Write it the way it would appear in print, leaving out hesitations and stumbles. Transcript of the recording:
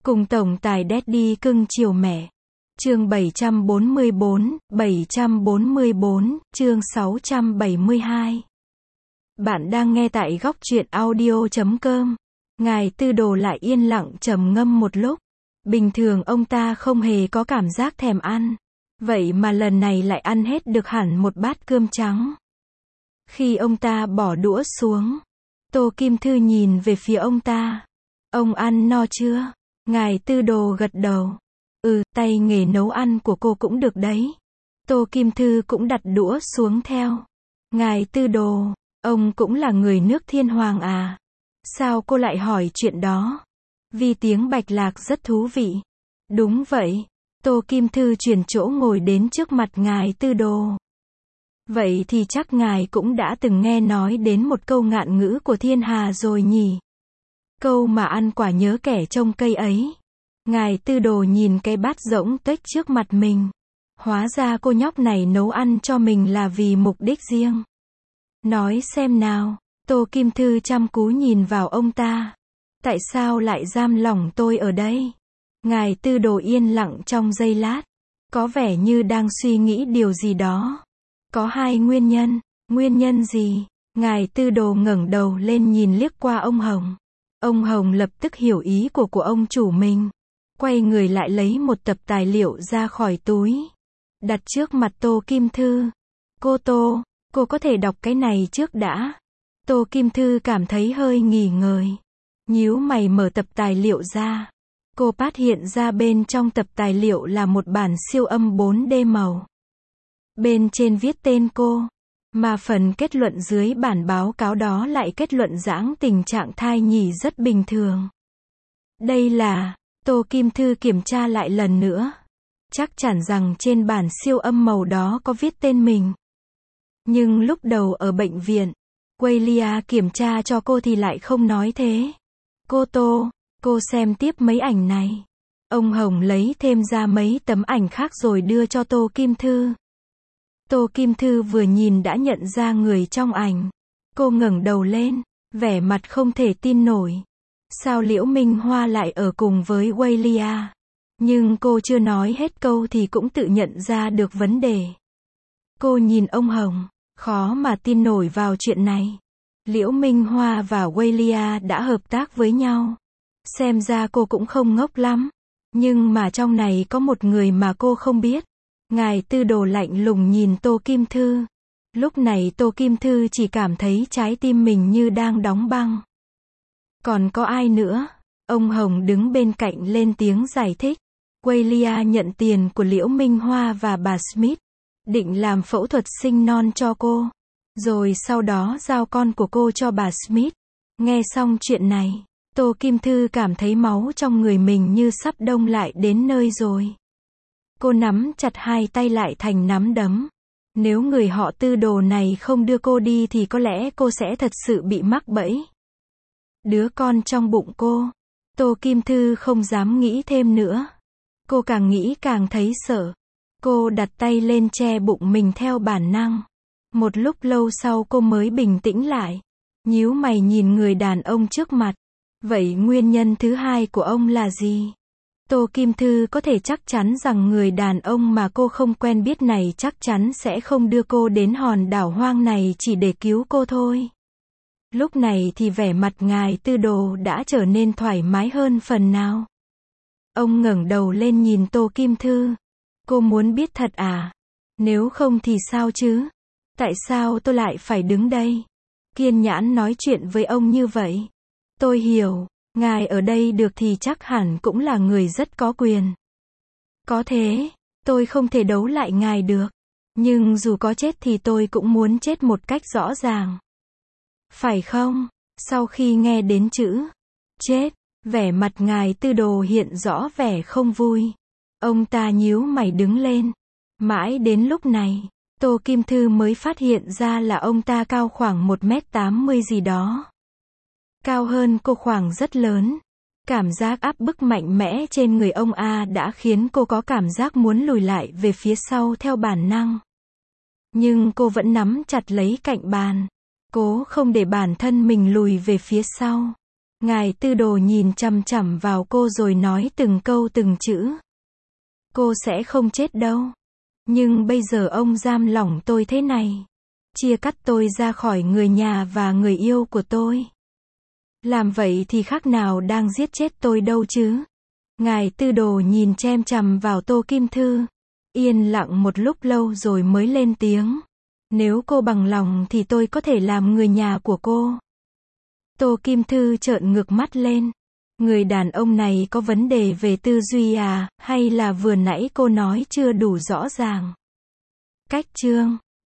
Cùng tổng tài Daddy cưng chiều mẹ. Chương 744, chương 672. Bạn đang nghe tại góc truyện audio.com. Ngài Tư Đồ lại yên lặng trầm ngâm một lúc. Bình thường ông ta không hề có cảm giác thèm ăn. Vậy mà lần này lại ăn hết được hẳn một bát cơm trắng. Khi ông ta bỏ đũa xuống, Tô Kim Thư nhìn về phía ông ta. Ông ăn no chưa? Ngài Tư Đồ gật đầu. Tay nghề nấu ăn của cô cũng được đấy. Tô Kim Thư cũng đặt đũa xuống theo. Ngài Tư Đồ, ông cũng là người nước Thiên Hoàng à? Sao cô lại hỏi chuyện đó? Vì tiếng Bạch Lạc rất thú vị. Đúng vậy. Tô Kim Thư chuyển chỗ ngồi đến trước mặt Ngài Tư Đồ. Vậy thì chắc ngài cũng đã từng nghe nói đến một câu ngạn ngữ của thiên hà rồi nhỉ? Câu mà ăn quả nhớ kẻ trông cây ấy. Ngài Tư Đồ nhìn cái bát rỗng tuếch trước mặt mình. Hóa ra cô nhóc này nấu ăn cho mình là vì mục đích riêng. Nói xem nào. Tô Kim Thư chăm chú nhìn vào ông ta. Tại sao lại giam lỏng tôi ở đây? Ngài Tư Đồ yên lặng trong giây lát. Có vẻ như đang suy nghĩ điều gì đó. Có hai nguyên nhân. Nguyên nhân gì? Ngài Tư Đồ ngẩng đầu lên nhìn liếc qua ông Hồng. Ông Hồng lập tức hiểu ý của ông chủ mình. Quay người lại lấy một tập tài liệu ra khỏi túi. Đặt trước mặt Tô Kim Thư. Tô, cô có thể đọc cái này trước đã. Tô Kim Thư cảm thấy hơi nghỉ ngơi. Nhíu mày mở tập tài liệu ra. Cô phát hiện ra bên trong tập tài liệu là một bản siêu âm 4D màu. Bên trên viết tên cô. Mà phần kết luận dưới bản báo cáo đó lại kết luận giãng tình trạng thai nhi rất bình thường. Đây là... Tô Kim Thư kiểm tra lại lần nữa. Chắc chắn rằng trên bản siêu âm màu đó có viết tên mình. Nhưng lúc đầu ở bệnh viện, Waylia kiểm tra cho cô thì lại không nói thế. Cô xem tiếp mấy ảnh này. Ông Hồng lấy thêm ra mấy tấm ảnh khác rồi đưa cho Tô Kim Thư. Tô Kim Thư vừa nhìn đã nhận ra người trong ảnh. Cô ngẩng đầu lên, vẻ mặt không thể tin nổi. Sao Liễu Minh Hoa lại ở cùng với Waylia? Nhưng cô chưa nói hết câu thì cũng tự nhận ra được vấn đề. Cô nhìn ông Hồng, khó mà tin nổi vào chuyện này. Liễu Minh Hoa và Waylia đã hợp tác với nhau. Xem ra cô cũng không ngốc lắm. Nhưng mà trong này có một người mà cô không biết. Ngài Tư Đồ lạnh lùng nhìn Tô Kim Thư. Lúc này Tô Kim Thư chỉ cảm thấy trái tim mình như đang đóng băng. Còn có ai nữa? Ông Hồng đứng bên cạnh lên tiếng giải thích. Waylia nhận tiền của Liễu Minh Hoa và bà Smith. Định làm phẫu thuật sinh non cho cô. Rồi sau đó giao con của cô cho bà Smith. Nghe xong chuyện này, Tô Kim Thư cảm thấy máu trong người mình như sắp đông lại đến nơi rồi. Cô nắm chặt hai tay lại thành nắm đấm. Nếu người họ Tư Đồ này không đưa cô đi thì có lẽ cô sẽ thật sự bị mắc bẫy. Đứa con trong bụng cô. Tô Kim Thư không dám nghĩ thêm nữa. Cô càng nghĩ càng thấy sợ. Cô đặt tay lên che bụng mình theo bản năng. Một lúc lâu sau cô mới bình tĩnh lại. Nhíu mày nhìn người đàn ông trước mặt. Vậy nguyên nhân thứ hai của ông là gì? Tô Kim Thư có thể chắc chắn rằng người đàn ông mà cô không quen biết này chắc chắn sẽ không đưa cô đến hòn đảo hoang này chỉ để cứu cô thôi. Lúc này thì vẻ mặt Ngài Tư Đồ đã trở nên thoải mái hơn phần nào. Ông ngẩng đầu lên nhìn Tô Kim Thư. Cô muốn biết thật à? Nếu không thì sao chứ? Tại sao tôi lại phải đứng đây? Kiên nhẫn nói chuyện với ông như vậy. Tôi hiểu, ngài ở đây được thì chắc hẳn cũng là người rất có quyền. Có thế, tôi không thể đấu lại ngài được. Nhưng dù có chết thì tôi cũng muốn chết một cách rõ ràng. Phải không? Sau khi nghe đến chữ chết, vẻ mặt Ngài Tư Đồ hiện rõ vẻ không vui. Ông ta nhíu mày đứng lên. Mãi đến lúc này, Tô Kim Thư mới phát hiện ra là ông ta cao khoảng 1m80 gì đó. Cao hơn cô khoảng rất lớn. Cảm giác áp bức mạnh mẽ trên người ông A đã khiến cô có cảm giác muốn lùi lại về phía sau theo bản năng. Nhưng cô vẫn nắm chặt lấy cạnh bàn. Cố không để bản thân mình lùi về phía sau. Ngài Tư Đồ nhìn chằm chằm vào cô rồi nói từng câu từng chữ. Cô sẽ không chết đâu. Nhưng bây giờ ông giam lỏng tôi thế này. Chia cắt tôi ra khỏi người nhà và người yêu của tôi. Làm vậy thì khác nào đang giết chết tôi đâu chứ. Ngài Tư Đồ nhìn chằm chằm vào Tô Kim Thư. Yên lặng một lúc lâu rồi mới lên tiếng. Nếu cô bằng lòng thì tôi có thể làm người nhà của cô. Tô Kim Thư trợn ngược mắt lên. Người đàn ông này có vấn đề về tư duy à, hay là vừa nãy cô nói chưa đủ rõ ràng? Cách chương